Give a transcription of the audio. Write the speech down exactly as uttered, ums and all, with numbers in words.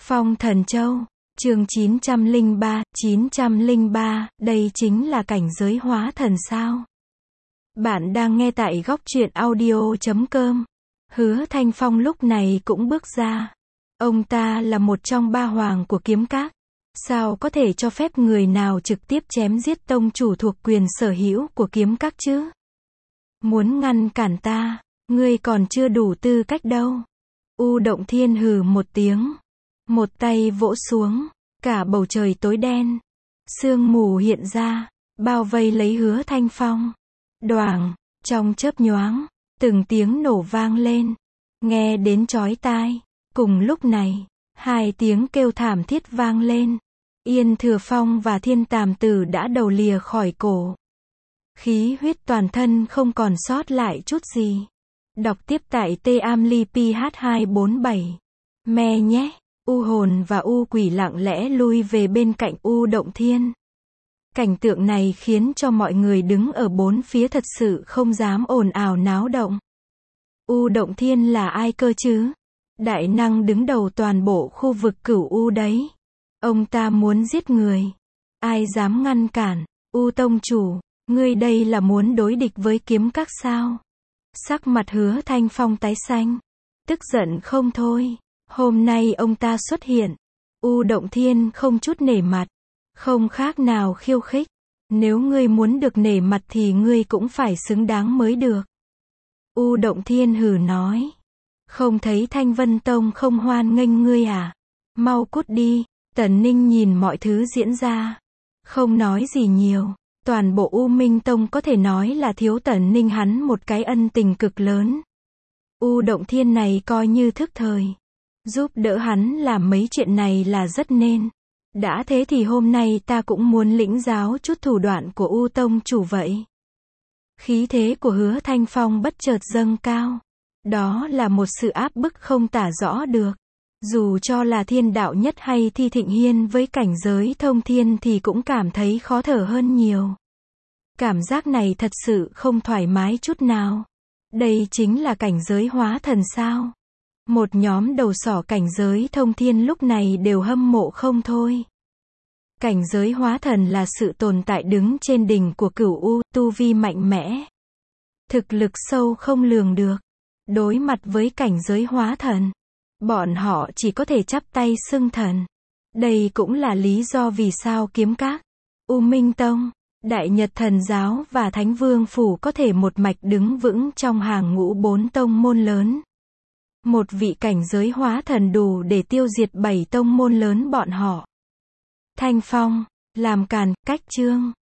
Phong Thần Châu, chương chín trăm lẻ ba, chín trăm lẻ ba, đây chính là cảnh giới hóa thần sao? Bạn đang nghe tại góc truyện audio chấm com. Hứa Thanh Phong lúc này cũng bước ra. Ông ta là một trong ba hoàng của kiếm các. Sao có thể cho phép người nào trực tiếp chém giết tông chủ thuộc quyền sở hữu của kiếm các chứ? Muốn ngăn cản ta, ngươi còn chưa đủ tư cách đâu. U Động Thiên hừ một tiếng. Một tay vỗ xuống, cả bầu trời tối đen. Sương mù hiện ra, bao vây lấy Hứa Thanh Phong. Đoảng, trong chớp nhoáng, từng tiếng nổ vang lên, nghe đến chói tai. Cùng lúc này, hai tiếng kêu thảm thiết vang lên. Yên Thừa Phong và Thiên Tàm Tử đã đầu lìa khỏi cổ. Khí huyết toàn thân không còn sót lại chút gì. Đọc tiếp tại T A M L I P H hai bốn bảy. Me nhé. U hồn và U quỷ lặng lẽ lui về bên cạnh U Động Thiên. Cảnh tượng này khiến cho mọi người đứng ở bốn phía thật sự không dám ồn ào náo động. U Động Thiên là ai cơ chứ? Đại năng đứng đầu toàn bộ khu vực Cửu U đấy. Ông ta muốn giết người. Ai dám ngăn cản? U tông chủ, ngươi đây là muốn đối địch với kiếm các sao? Sắc mặt Hứa Thanh Phong tái xanh. Tức giận không thôi. Hôm nay ông ta xuất hiện. U Động Thiên không chút nể mặt. Không khác nào khiêu khích. Nếu ngươi muốn được nể mặt thì ngươi cũng phải xứng đáng mới được. U Động Thiên hừ nói. Không thấy Thanh Vân Tông không hoan nghênh ngươi à? Mau cút đi. Tần Ninh nhìn mọi thứ diễn ra. Không nói gì nhiều. Toàn bộ U Minh Tông có thể nói là thiếu Tần Ninh hắn một cái ân tình cực lớn. U Động Thiên này coi như thức thời. Giúp đỡ hắn làm mấy chuyện này là rất nên. Đã thế thì hôm nay ta cũng muốn lĩnh giáo chút thủ đoạn của U Tông chủ vậy. Khí thế của Hứa Thanh Phong bất chợt dâng cao. Đó là một sự áp bức không tả rõ được. Dù cho là Thiên Đạo Nhất hay Thi Thịnh Hiên với cảnh giới thông thiên thì cũng cảm thấy khó thở hơn nhiều. Cảm giác này thật sự không thoải mái chút nào. Đây chính là cảnh giới hóa thần sao? Một nhóm đầu sỏ cảnh giới thông thiên lúc này đều hâm mộ không thôi. Cảnh giới hóa thần là sự tồn tại đứng trên đỉnh của Cửu U, tu vi mạnh mẽ. Thực lực sâu không lường được. Đối mặt với cảnh giới hóa thần, bọn họ chỉ có thể chắp tay xưng thần. Đây cũng là lý do vì sao kiếm các, U Minh Tông, Đại Nhật Thần Giáo và Thánh Vương Phủ có thể một mạch đứng vững trong hàng ngũ bốn tông môn lớn. Một vị cảnh giới hóa thần đủ để tiêu diệt bảy tông môn lớn bọn họ. Thanh Phong, làm càn, cách chương.